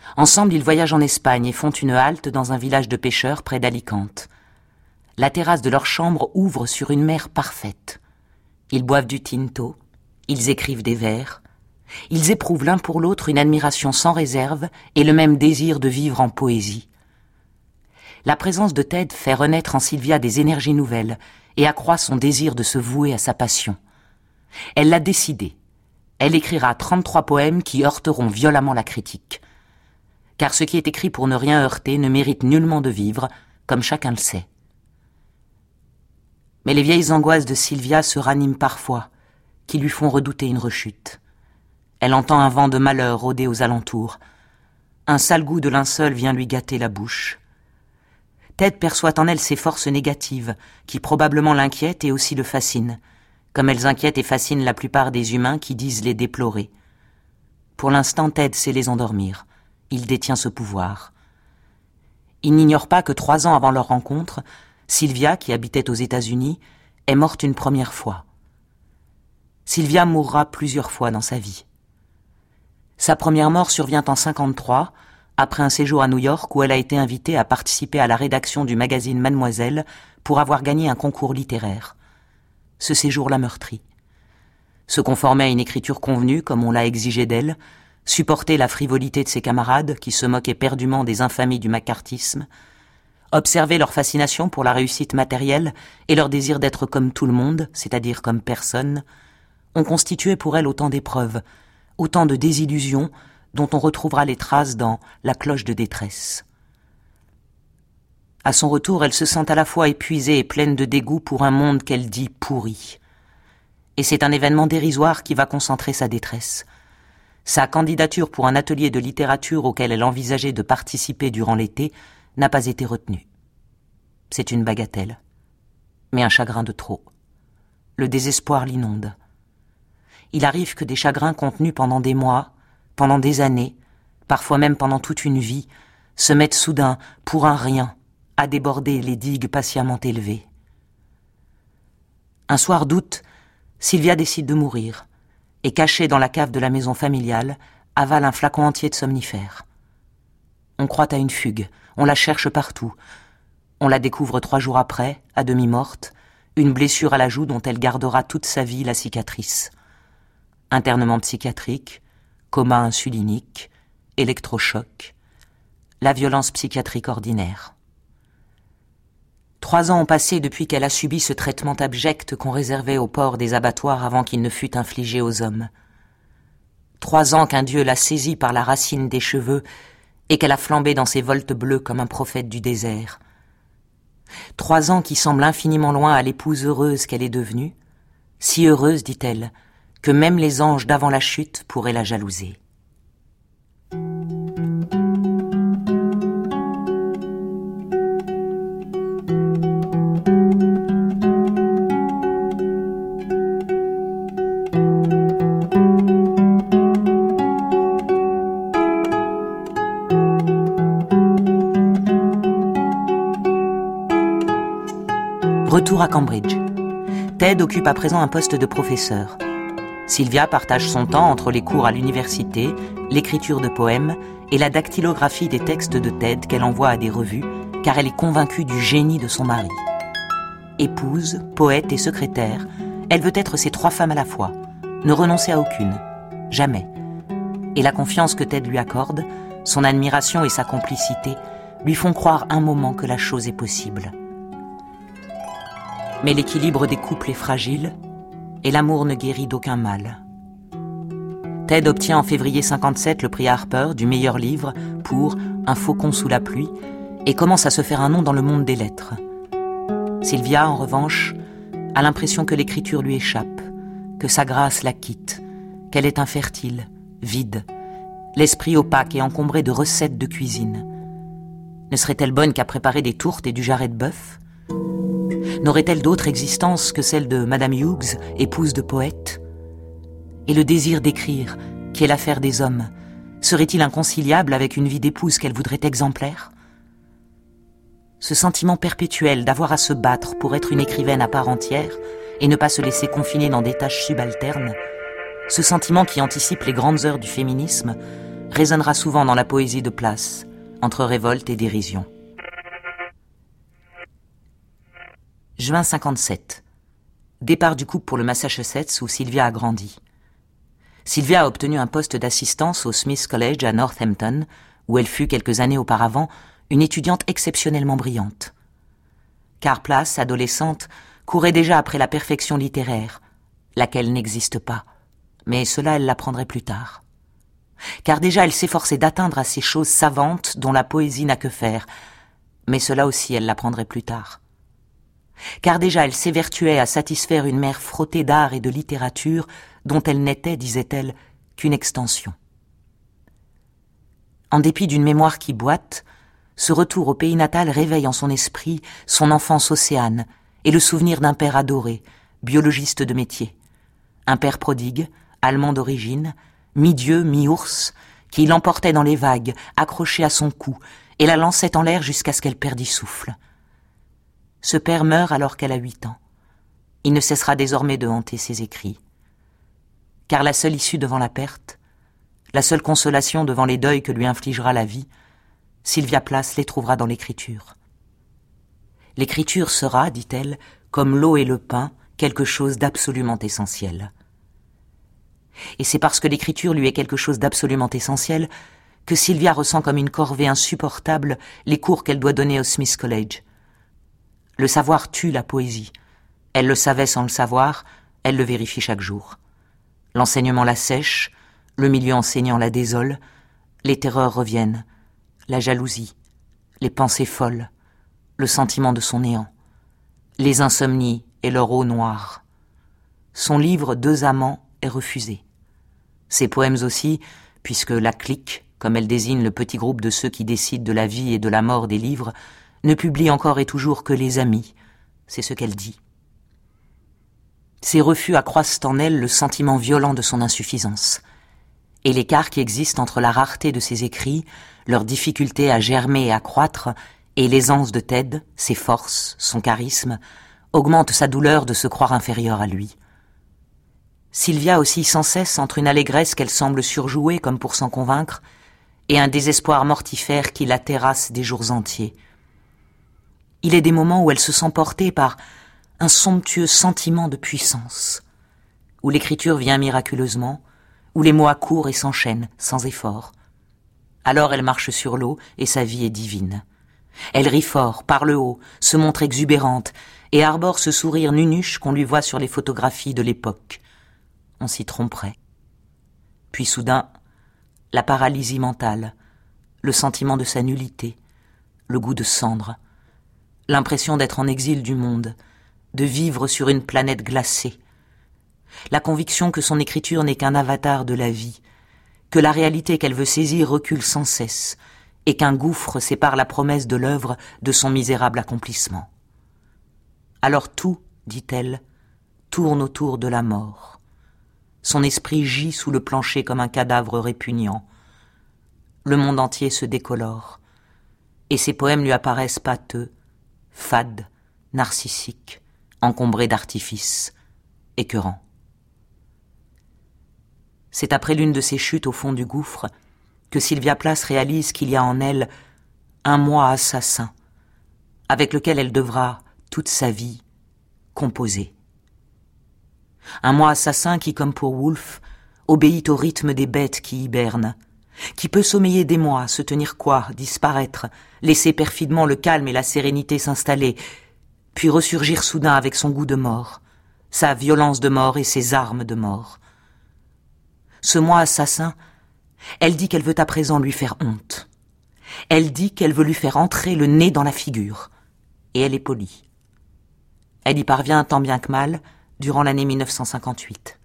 Ensemble, ils voyagent en Espagne et font une halte dans un village de pêcheurs près d'Alicante. La terrasse de leur chambre ouvre sur une mer parfaite. Ils boivent du tinto, ils écrivent des vers, ils éprouvent l'un pour l'autre une admiration sans réserve et le même désir de vivre en poésie. La présence de Ted fait renaître en Sylvia des énergies nouvelles et accroît son désir de se vouer à sa passion. Elle l'a décidé. Elle écrira 33 poèmes qui heurteront violemment la critique. Car ce qui est écrit pour ne rien heurter ne mérite nullement de vivre, comme chacun le sait. Mais les vieilles angoisses de Sylvia se raniment parfois, qui lui font redouter une rechute. Elle entend un vent de malheur rôder aux alentours. Un sale goût de linceul vient lui gâter la bouche. Ted perçoit en elle ses forces négatives, qui probablement l'inquiètent et aussi le fascinent, comme elles inquiètent et fascinent la plupart des humains qui disent les déplorer. Pour l'instant, Ted sait les endormir. Il détient ce pouvoir. Il n'ignore pas que 3 ans avant leur rencontre, Sylvia, qui habitait aux États-Unis, est morte une première fois. Sylvia mourra plusieurs fois dans sa vie. Sa première mort survient en 1953, après un séjour à New York où elle a été invitée à participer à la rédaction du magazine Mademoiselle pour avoir gagné un concours littéraire. Ce séjour l'a meurtrie. Se conformer à une écriture convenue, comme on l'a exigé d'elle, supporter la frivolité de ses camarades qui se moquent éperdument des infamies du macartisme, observer leur fascination pour la réussite matérielle et leur désir d'être comme tout le monde, c'est-à-dire comme personne, ont constitué pour elle autant d'épreuves, autant de désillusions dont on retrouvera les traces dans La cloche de détresse. À son retour, elle se sent à la fois épuisée et pleine de dégoût pour un monde qu'elle dit pourri. Et c'est un événement dérisoire qui va concentrer sa détresse. Sa candidature pour un atelier de littérature auquel elle envisageait de participer durant l'été n'a pas été retenue. C'est une bagatelle, mais un chagrin de trop. Le désespoir l'inonde. Il arrive que des chagrins contenus pendant des mois, pendant des années, parfois même pendant toute une vie, se mettent soudain, pour un rien, à déborder les digues patiemment élevées. Un soir d'août, Sylvia décide de mourir, et cachée dans la cave de la maison familiale, avale un flacon entier de somnifères. On croit à une fugue, on la cherche partout. On la découvre 3 jours après, à demi morte, une blessure à la joue dont elle gardera toute sa vie la cicatrice. Internement psychiatrique, coma insulinique, électrochoc, la violence psychiatrique ordinaire. 3 ans ont passé depuis qu'elle a subi ce traitement abject qu'on réservait aux porcs des abattoirs avant qu'il ne fût infligé aux hommes. 3 ans qu'un dieu l'a saisie par la racine des cheveux et qu'elle a flambé dans ses voltes bleues comme un prophète du désert. 3 ans qui semblent infiniment loin à l'épouse heureuse qu'elle est devenue, si heureuse, dit-elle, que même les anges d'avant la chute pourraient la jalouser. Retour à Cambridge. Ted occupe à présent un poste de professeur. Sylvia partage son temps entre les cours à l'université, l'écriture de poèmes et la dactylographie des textes de Ted qu'elle envoie à des revues, car elle est convaincue du génie de son mari. Épouse, poète et secrétaire, elle veut être ces 3 femmes à la fois, ne renoncer à aucune, jamais. Et la confiance que Ted lui accorde, son admiration et sa complicité lui font croire un moment que la chose est possible. Mais l'équilibre des couples est fragile et l'amour ne guérit d'aucun mal. Ted obtient en février 1957 le prix Harper du meilleur livre pour Un faucon sous la pluie et commence à se faire un nom dans le monde des lettres. Sylvia, en revanche, a l'impression que l'écriture lui échappe, que sa grâce la quitte, qu'elle est infertile, vide, l'esprit opaque et encombré de recettes de cuisine. Ne serait-elle bonne qu'à préparer des tourtes et du jarret de bœuf ? N'aurait-elle d'autre existence que celle de Madame Hughes, épouse de poète ? Et le désir d'écrire, qui est l'affaire des hommes, serait-il inconciliable avec une vie d'épouse qu'elle voudrait exemplaire ? Ce sentiment perpétuel d'avoir à se battre pour être une écrivaine à part entière et ne pas se laisser confiner dans des tâches subalternes, ce sentiment qui anticipe les grandes heures du féminisme, résonnera souvent dans la poésie de Place, entre révolte et dérision. Juin 57. Départ du couple pour le Massachusetts où Sylvia a grandi. Sylvia a obtenu un poste d'assistance au Smith College à Northampton, où elle fut quelques années auparavant une étudiante exceptionnellement brillante. Car Place, adolescente, courait déjà après la perfection littéraire, laquelle n'existe pas, mais cela elle l'apprendrait plus tard. Car déjà elle s'efforçait d'atteindre à ces choses savantes dont la poésie n'a que faire, mais cela aussi elle l'apprendrait plus tard. Car déjà elle s'évertuait à satisfaire une mère frottée d'art et de littérature dont elle n'était, disait-elle, qu'une extension. En dépit d'une mémoire qui boite, ce retour au pays natal réveille en son esprit son enfance océane et le souvenir d'un père adoré, biologiste de métier. Un père prodigue, allemand d'origine, mi-dieu, mi-ours, qui l'emportait dans les vagues, accroché à son cou, et la lançait en l'air jusqu'à ce qu'elle perdît souffle. Ce père meurt alors qu'elle a 8 ans. Il ne cessera désormais de hanter ses écrits. Car la seule issue devant la perte, la seule consolation devant les deuils que lui infligera la vie, Sylvia Plath les trouvera dans l'écriture. L'écriture sera, dit-elle, comme l'eau et le pain, quelque chose d'absolument essentiel. Et c'est parce que l'écriture lui est quelque chose d'absolument essentiel que Sylvia ressent comme une corvée insupportable les cours qu'elle doit donner au Smith College. Le savoir tue la poésie. Elle le savait sans le savoir, elle le vérifie chaque jour. L'enseignement la sèche, le milieu enseignant la désole, les terreurs reviennent, la jalousie, les pensées folles, le sentiment de son néant, les insomnies et leur eau noire. Son livre « 2 amants » est refusé. Ses poèmes aussi, puisque la clique, comme elle désigne le petit groupe de ceux qui décident de la vie et de la mort des livres, ne publie encore et toujours que les amis, c'est ce qu'elle dit. Ces refus accroissent en elle le sentiment violent de son insuffisance. Et l'écart qui existe entre la rareté de ses écrits, leur difficulté à germer et à croître, et l'aisance de Ted, ses forces, son charisme, augmente sa douleur de se croire inférieure à lui. Sylvia oscille sans cesse entre une allégresse qu'elle semble surjouer comme pour s'en convaincre, et un désespoir mortifère qui la terrasse des jours entiers. Il est des moments où elle se sent portée par un somptueux sentiment de puissance, où l'écriture vient miraculeusement, où les mots accourent et s'enchaînent, sans effort. Alors elle marche sur l'eau et sa vie est divine. Elle rit fort, parle haut, se montre exubérante et arbore ce sourire nunuche qu'on lui voit sur les photographies de l'époque. On s'y tromperait. Puis soudain, la paralysie mentale, le sentiment de sa nullité, le goût de cendre, l'impression d'être en exil du monde, de vivre sur une planète glacée, la conviction que son écriture n'est qu'un avatar de la vie, que la réalité qu'elle veut saisir recule sans cesse, et qu'un gouffre sépare la promesse de l'œuvre de son misérable accomplissement. Alors tout, dit-elle, tourne autour de la mort. Son esprit gît sous le plancher comme un cadavre répugnant. Le monde entier se décolore, et ses poèmes lui apparaissent pâteux, fades, narcissiques, encombrés d'artifices, écœurants. C'est après l'une de ces chutes au fond du gouffre que Sylvia Plath réalise qu'il y a en elle un moi assassin, avec lequel elle devra, toute sa vie, composer. Un moi assassin qui, comme pour Woolf, obéit au rythme des bêtes qui hibernent, qui peut sommeiller des mois, se tenir coi, disparaître, laisser perfidement le calme et la sérénité s'installer, puis ressurgir soudain avec son goût de mort, sa violence de mort et ses armes de mort. Ce moi assassin, elle dit qu'elle veut à présent lui faire honte. Elle dit qu'elle veut lui faire entrer le nez dans la figure. Et elle est polie. Elle y parvient tant bien que mal durant l'année 1958.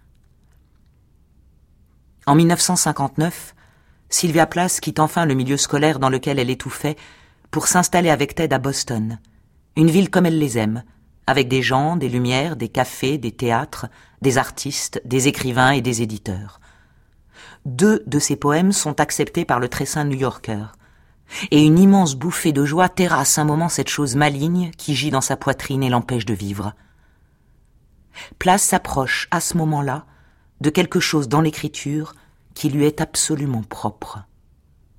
En 1959, Sylvia Plath quitte enfin le milieu scolaire dans lequel elle étouffait pour s'installer avec Ted à Boston, une ville comme elle les aime, avec des gens, des lumières, des cafés, des théâtres, des artistes, des écrivains et des éditeurs. 2 de ses poèmes sont acceptés par le très saint New-Yorker, et une immense bouffée de joie terrasse un moment cette chose maligne qui gît dans sa poitrine et l'empêche de vivre. Plath s'approche à ce moment-là de quelque chose dans l'écriture qui lui est absolument propre.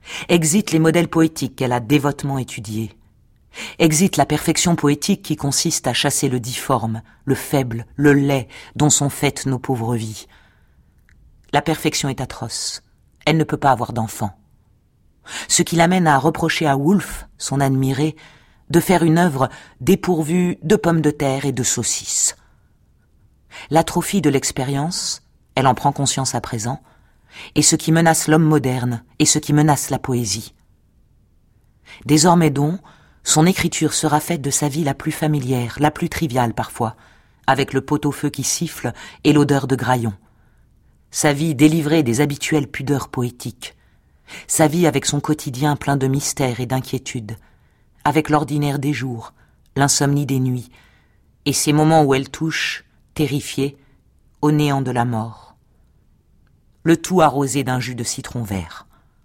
Exit les modèles poétiques qu'elle a dévotement étudiés. Exit la perfection poétique qui consiste à chasser le difforme, le faible, le laid dont sont faites nos pauvres vies. La perfection est atroce. Elle ne peut pas avoir d'enfant. Ce qui l'amène à reprocher à Woolf, son admiré, de faire une œuvre dépourvue de pommes de terre et de saucisses. L'atrophie de l'expérience, elle en prend conscience à présent, est ce qui menace l'homme moderne et ce qui menace la poésie. Désormais donc, son écriture sera faite de sa vie la plus familière, la plus triviale parfois, avec le pot-au-feu qui siffle et l'odeur de graillon. Sa vie délivrée des habituelles pudeurs poétiques. Sa vie avec son quotidien plein de mystères et d'inquiétudes, avec l'ordinaire des jours, l'insomnie des nuits, et ces moments où elle touche, terrifiée, au néant de la mort. Le tout arrosé d'un jus de citron vert.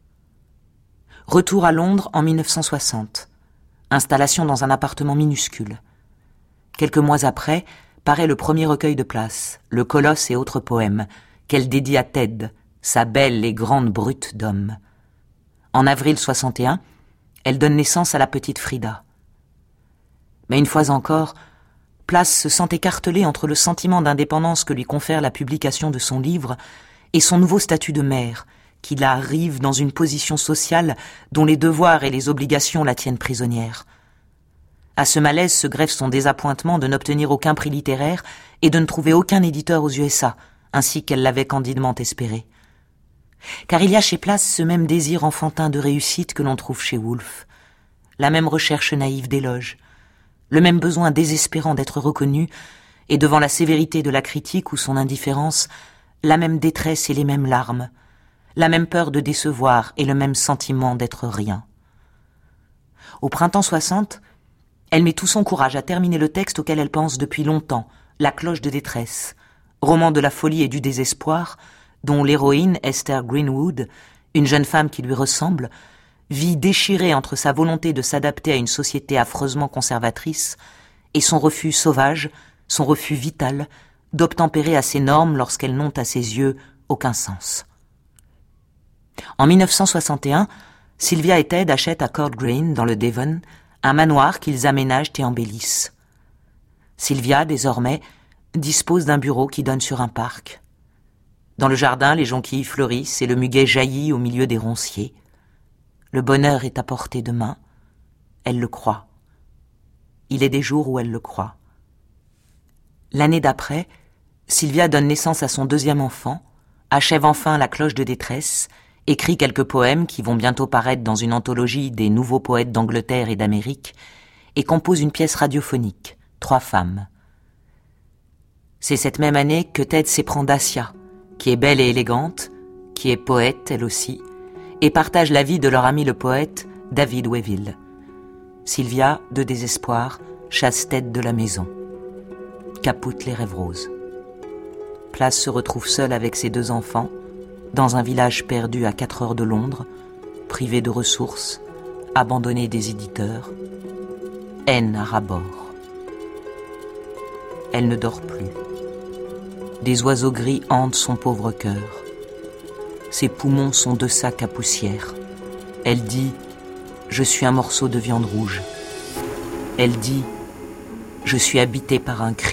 Retour à Londres en 1960. Installation dans un appartement minuscule. Quelques mois après, paraît le premier recueil de Place, Le Colosse et autres poèmes, qu'elle dédie à Ted, sa belle et grande brute d'homme. En avril 61, elle donne naissance à la petite Frida. Mais une fois encore, Place se sent écartelée entre le sentiment d'indépendance que lui confère la publication de son livre et son nouveau statut de mère, qui la rive dans une position sociale dont les devoirs et les obligations la tiennent prisonnière. À ce malaise se greffe son désappointement de n'obtenir aucun prix littéraire et de ne trouver aucun éditeur aux USA, ainsi qu'elle l'avait candidement espéré. Car il y a chez Place ce même désir enfantin de réussite que l'on trouve chez Woolf, la même recherche naïve d'éloge, le même besoin désespérant d'être reconnu, et devant la sévérité de la critique ou son indifférence, la même détresse et les mêmes larmes, la même peur de décevoir et le même sentiment d'être rien. Au printemps 60, elle met tout son courage à terminer le texte auquel elle pense depuis longtemps, La cloche de détresse, roman de la folie et du désespoir, dont l'héroïne, Esther Greenwood, une jeune femme qui lui ressemble, vit déchirée entre sa volonté de s'adapter à une société affreusement conservatrice et son refus sauvage, son refus vital, d'obtempérer à ses normes lorsqu'elles n'ont à ses yeux aucun sens. En 1961, Sylvia et Ted achètent à Court Green, dans le Devon, un manoir qu'ils aménagent et embellissent. Sylvia, désormais, dispose d'un bureau qui donne sur un parc. Dans le jardin, les jonquilles fleurissent et le muguet jaillit au milieu des ronciers. Le bonheur est à portée de main. Elle le croit. Il est des jours où elle le croit. L'année d'après, Sylvia donne naissance à son deuxième enfant, achève enfin La cloche de détresse, écrit quelques poèmes qui vont bientôt paraître dans une anthologie des nouveaux poètes d'Angleterre et d'Amérique, et compose une pièce radiophonique, 3 femmes. C'est cette même année que Ted s'éprend d'Asia, qui est belle et élégante, qui est poète elle aussi, et partage la vie de leur ami le poète David Weville. Sylvia, de désespoir, chasse Ted de la maison. Capotent les rêves roses. Place se retrouve seule avec ses 2 enfants, dans un village perdu à 4 heures de Londres, privé de ressources, abandonné des éditeurs, haine à ras-bord. Elle ne dort plus. Des oiseaux gris hantent son pauvre cœur. Ses poumons sont 2 sacs à poussière. Elle dit « Je suis un morceau de viande rouge ». Elle dit « Je suis habitée par un cri ».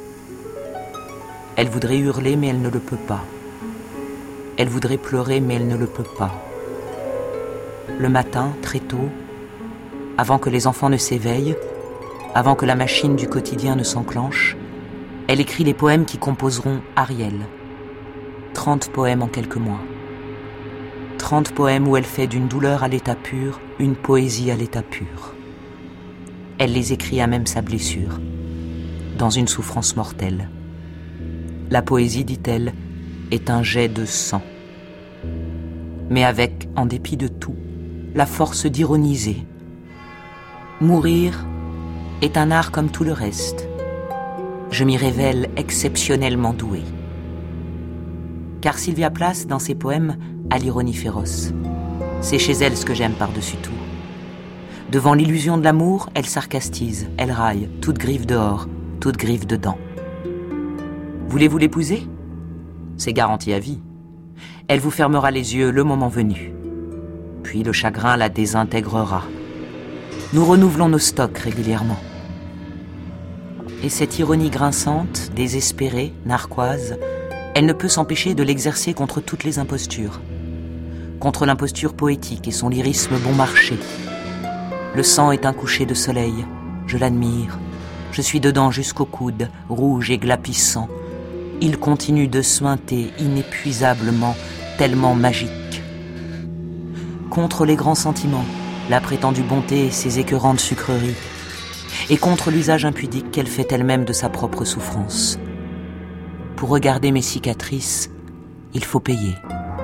Elle voudrait hurler, mais elle ne le peut pas. Elle voudrait pleurer, mais elle ne le peut pas. Le matin, très tôt, avant que les enfants ne s'éveillent, avant que la machine du quotidien ne s'enclenche, elle écrit les poèmes qui composeront Ariel. 30 poèmes en quelques mois. 30 poèmes où elle fait d'une douleur à l'état pur une poésie à l'état pur. Elle les écrit à même sa blessure, dans une souffrance mortelle. La poésie, dit-elle, est un jet de sang. Mais avec, en dépit de tout, la force d'ironiser. Mourir est un art comme tout le reste. Je m'y révèle exceptionnellement douée. Car Sylvia Plath, dans ses poèmes, a l'ironie féroce. C'est chez elle ce que j'aime par-dessus tout. Devant l'illusion de l'amour, elle sarcastise, elle raille, toute griffe dehors, toute griffe dedans. Voulez-vous l'épouser ? C'est garanti à vie. Elle vous fermera les yeux le moment venu. puis le chagrin la désintégrera. Nous renouvelons nos stocks régulièrement. Et cette ironie grinçante, désespérée, narquoise, elle ne peut s'empêcher de l'exercer contre toutes les impostures. Contre l'imposture poétique et son lyrisme bon marché. Le sang est un coucher de soleil, je l'admire. Je suis dedans jusqu'au coude, rouge et glapissant. Il continue de suinter inépuisablement, tellement magique. Contre les grands sentiments, la prétendue bonté et ses écœurantes sucreries, et contre l'usage impudique qu'elle fait elle-même de sa propre souffrance. Pour regarder mes cicatrices, il faut payer.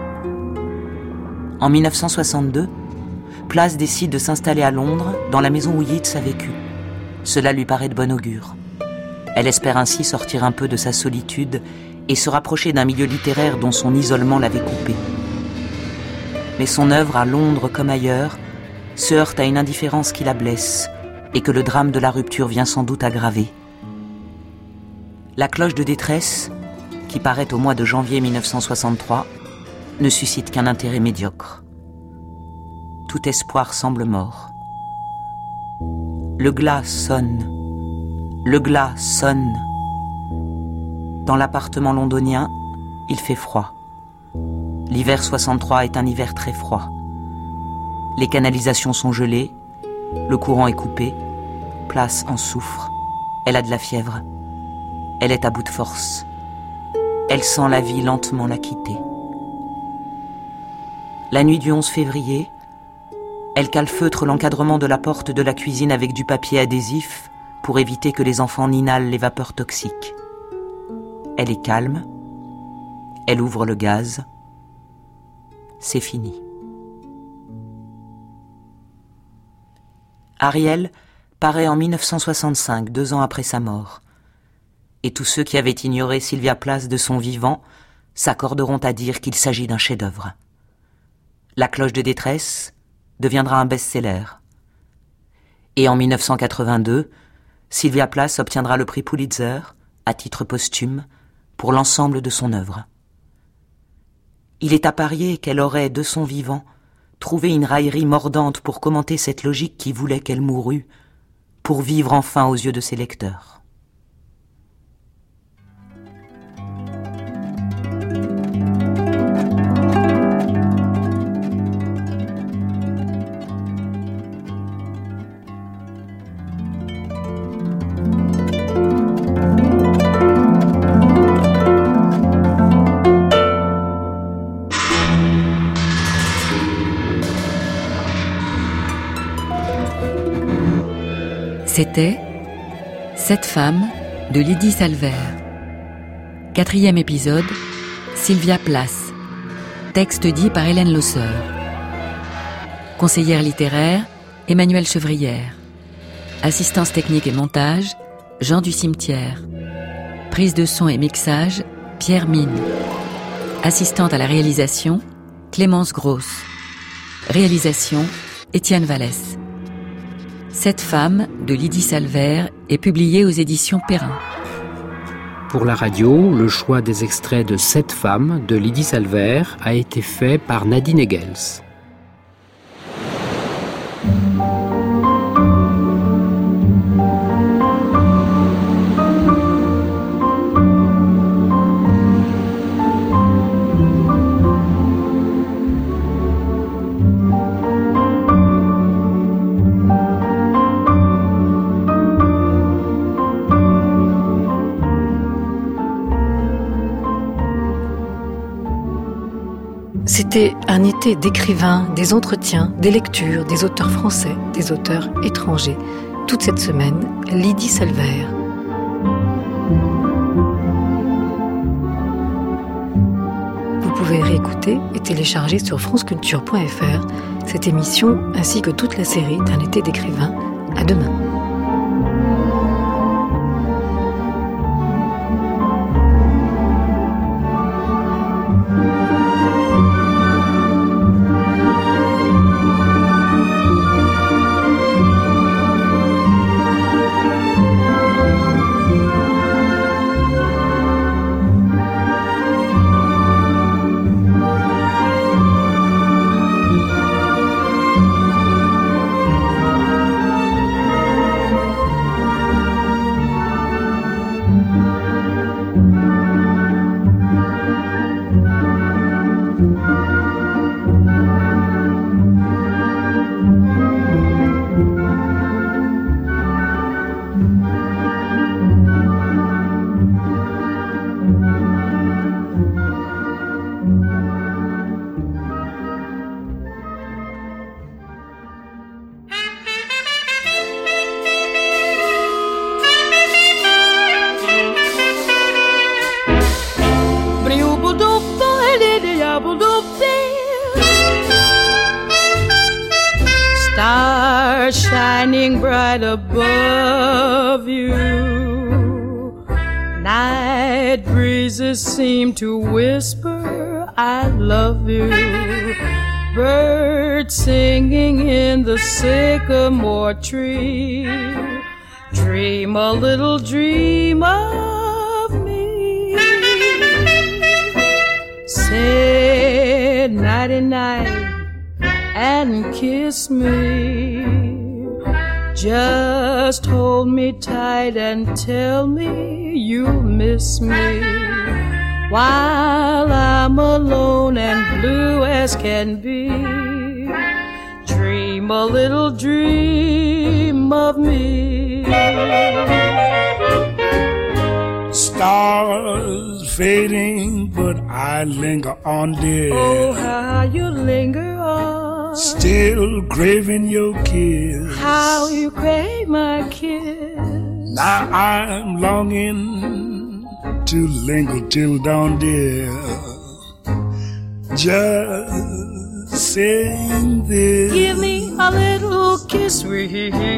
En 1962, Place décide de s'installer à Londres, dans la maison où Yeats a vécu. Cela lui paraît de bon augure. Elle espère ainsi sortir un peu de sa solitude et se rapprocher d'un milieu littéraire dont son isolement l'avait coupé. Mais son œuvre, à Londres comme ailleurs, se heurte à une indifférence qui la blesse et que le drame de la rupture vient sans doute aggraver. La cloche de détresse, qui paraît au mois de janvier 1963, ne suscite qu'un intérêt médiocre. Tout espoir semble mort. Le glas sonne. Le glas sonne. Dans l'appartement londonien, il fait froid. L'hiver 63 est un hiver très froid. Les canalisations sont gelées, le courant est coupé, Place en souffre, elle a de la fièvre, elle est à bout de force. Elle sent la vie lentement la quitter. La nuit du 11 février, elle calfeutre l'encadrement de la porte de la cuisine avec du papier adhésif pour éviter que les enfants n'inhalent les vapeurs toxiques. Elle est calme, elle ouvre le gaz. C'est fini. Ariel paraît en 1965, 2 ans après sa mort. Et tous ceux qui avaient ignoré Sylvia Plath de son vivant s'accorderont à dire qu'il s'agit d'un chef-d'œuvre. La cloche de détresse deviendra un best-seller. Et en 1982, Sylvia Plath obtiendra le prix Pulitzer, à titre posthume, pour l'ensemble de son œuvre. Il est à parier qu'elle aurait, de son vivant, trouvé une raillerie mordante pour commenter cette logique qui voulait qu'elle mourût, pour vivre enfin aux yeux de ses lecteurs. C'était 7 femmes de Lydie Salver. 4e épisode, Sylvia Plath. Texte dit par Hélène Losseur. Conseillère littéraire, Emmanuelle Chevrière. Assistance technique et montage, Jean du Cimetière. Prise de son et mixage, Pierre Mine. Assistante à la réalisation, Clémence Grosse. Réalisation, Étienne Vallès. 7 femmes de Lydie Salver est publiée aux éditions Perrin. Pour la radio, le choix des extraits de 7 femmes de Lydie Salver a été fait par Nadine Egels. C'était un été d'écrivains, des entretiens, des lectures, des auteurs français, des auteurs étrangers. Toute cette semaine, Lydie Salver. Vous pouvez réécouter et télécharger sur franceculture.fr cette émission ainsi que toute la série d'un été d'écrivains. À demain. shining bright above you. Night breezes seem to whisper, I love you. Birds singing in the sycamore tree. Dream a little dream of me. Say nighty-night and kiss me. Just hold me tight and tell me you miss me. While I'm alone and blue as can be, dream a little dream of me. Stars fading, but I linger on, dear. Oh, how you linger on. Still craving your kiss. How you crave my kiss. Now I'm longing to linger till dawn, dear. Just saying this. Give me a little kiss, sweet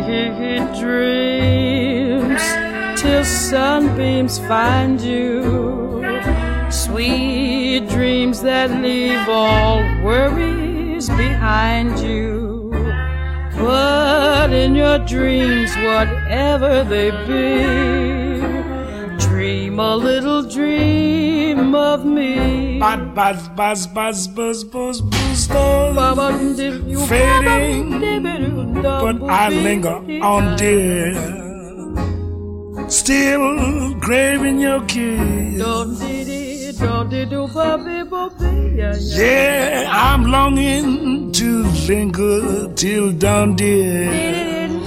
dreams, till sunbeams find you. Sweet dreams that leave all worries behind you. But in your dreams, whatever they be, dream a little dream of me. Buzz, buzz, buzz, buzz, buzz, buzz, fading, but I linger on, dear. Still craving your kiss. Yeah, I'm longing to linger till dawn, dear.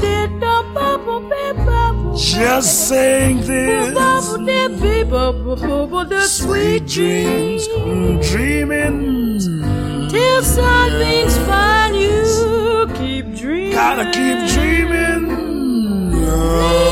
Just saying this. Sweet dreams, dreaming till sunbeams find you. Keep dreaming. Gotta keep dreaming.